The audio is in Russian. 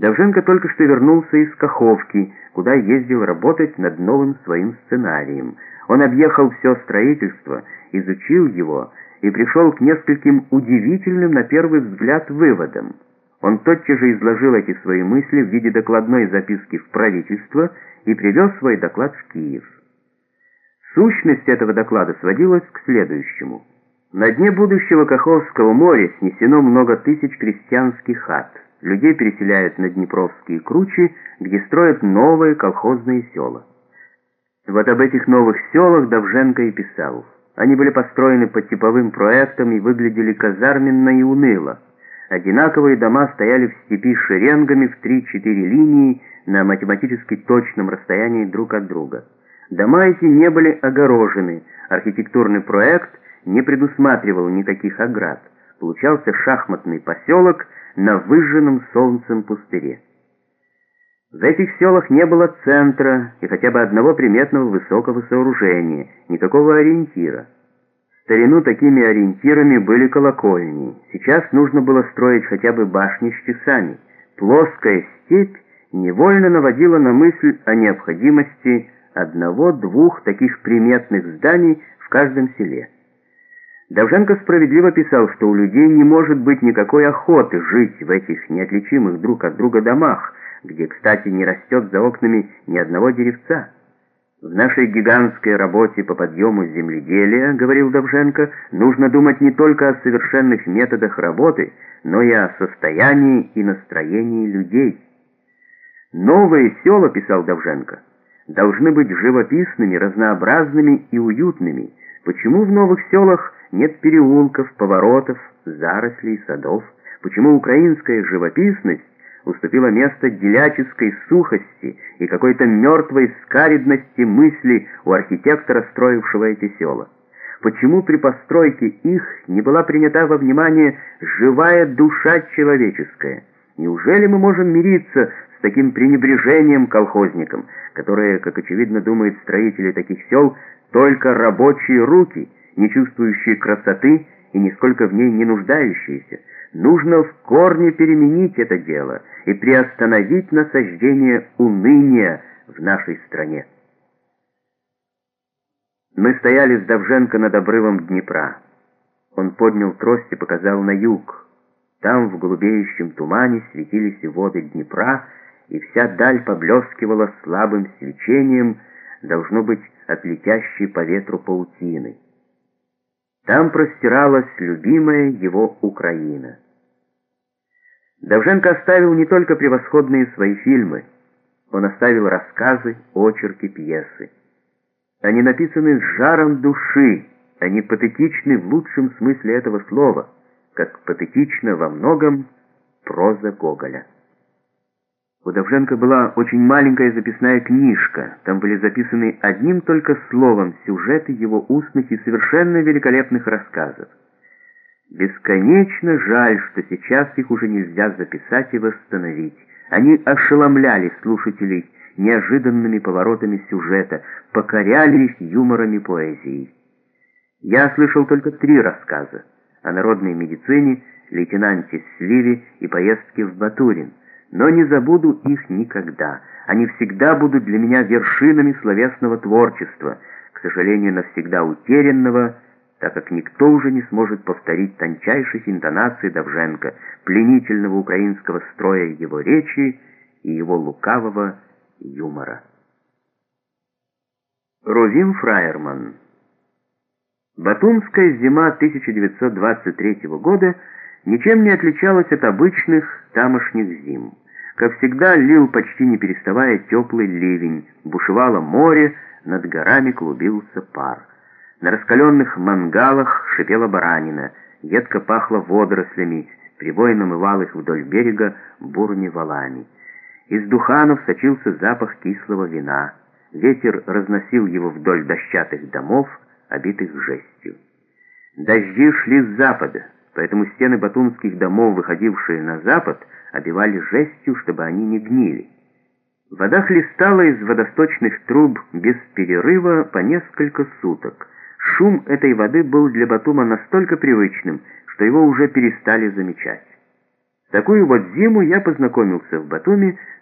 Довженко только что вернулся из Каховки, куда ездил работать над новым своим сценарием. Он объехал все строительство, изучил его и пришел к нескольким удивительным на первый взгляд выводам. Он тотчас же изложил эти свои мысли в виде докладной записки в правительство и привез свой доклад в Киев. Сущность этого доклада сводилась к следующему. На дне будущего Каховского моря снесено много тысяч крестьянских хат. Людей переселяют на Днепровские кручи, где строят новые колхозные села. Вот об этих новых селах Довженко и писал. Они были построены по типовым проектам и выглядели казарменно и уныло. Одинаковые дома стояли в степи шеренгами в 3-4 линии на математически точном расстоянии друг от друга. Дома эти не были огорожены, архитектурный проект не предусматривал никаких оград. Получался шахматный поселок на выжженном солнцем пустыре. В этих селах не было центра и хотя бы одного приметного высокого сооружения, никакого ориентира. В старину такими ориентирами были колокольни. Сейчас нужно было строить хотя бы башни с часами. Плоская степь невольно наводила на мысль о необходимости одного-двух таких приметных зданий в каждом селе. Довженко справедливо писал, что у людей не может быть никакой охоты жить в этих неотличимых друг от друга домах, где, кстати, не растет за окнами ни одного деревца. В нашей гигантской работе по подъему земледелия, говорил Довженко, нужно думать не только о совершенных методах работы, но и о состоянии и настроении людей. Новые села, писал Довженко, должны быть живописными, разнообразными и уютными. Почему в новых селах нет переулков, поворотов, зарослей, садов? Почему украинская живописность уступила место деляческой сухости и какой-то мертвой скаридности мысли у архитектора, строившего эти села? Почему при постройке их не была принята во внимание живая душа человеческая? Неужели мы можем мириться с таким пренебрежением колхозникам, которые, как очевидно думают строители таких сел, только рабочие руки, не чувствующие красоты и нисколько в ней не нуждающиеся? Нужно в корне переменить это дело и приостановить насаждение уныния в нашей стране. Мы стояли с Довженко над обрывом Днепра. Он поднял трость и показал на юг. Там в голубеющем тумане светились воды Днепра, и вся даль поблескивала слабым свечением, должно быть, от летящей по ветру паутины. Там простиралась любимая его Украина. Довженко оставил не только превосходные свои фильмы, он оставил рассказы, очерки, пьесы. Они написаны с жаром души, они патетичны в лучшем смысле этого слова, как патетична во многом проза Гоголя. У Довженко была очень маленькая записная книжка. Там были записаны одним только словом сюжеты его устных и совершенно великолепных рассказов. Бесконечно жаль, что сейчас их уже нельзя записать и восстановить. Они ошеломляли слушателей неожиданными поворотами сюжета, покоряли их юмором и поэзией. Я слышал только 3 рассказа: о народной медицине, лейтенанте Сливе и поездке в Батурин. Но не забуду их никогда. Они всегда будут для меня вершинами словесного творчества, к сожалению, навсегда утерянного, так как никто уже не сможет повторить тончайших интонаций Довженко, пленительного украинского строя его речи и его лукавого юмора. Рувим Фраерман. Батумская зима 1923 года ничем не отличалась от обычных тамошних зим. Как всегда, лил почти не переставая теплый ливень, бушевало море, над горами клубился пар. На раскаленных мангалах шипела баранина, едко пахло водорослями, прибой намывал их вдоль берега бурыми валами. Из духанов сочился запах кислого вина, ветер разносил его вдоль дощатых домов, обитых жестью. Дожди шли с запада, поэтому стены батумских домов, выходившие на запад, обивали жестью, чтобы они не гнили. Вода хлестала из водосточных труб без перерыва по несколько суток. Шум этой воды был для Батума настолько привычным, что его уже перестали замечать. такую вот зиму я познакомился в Батуми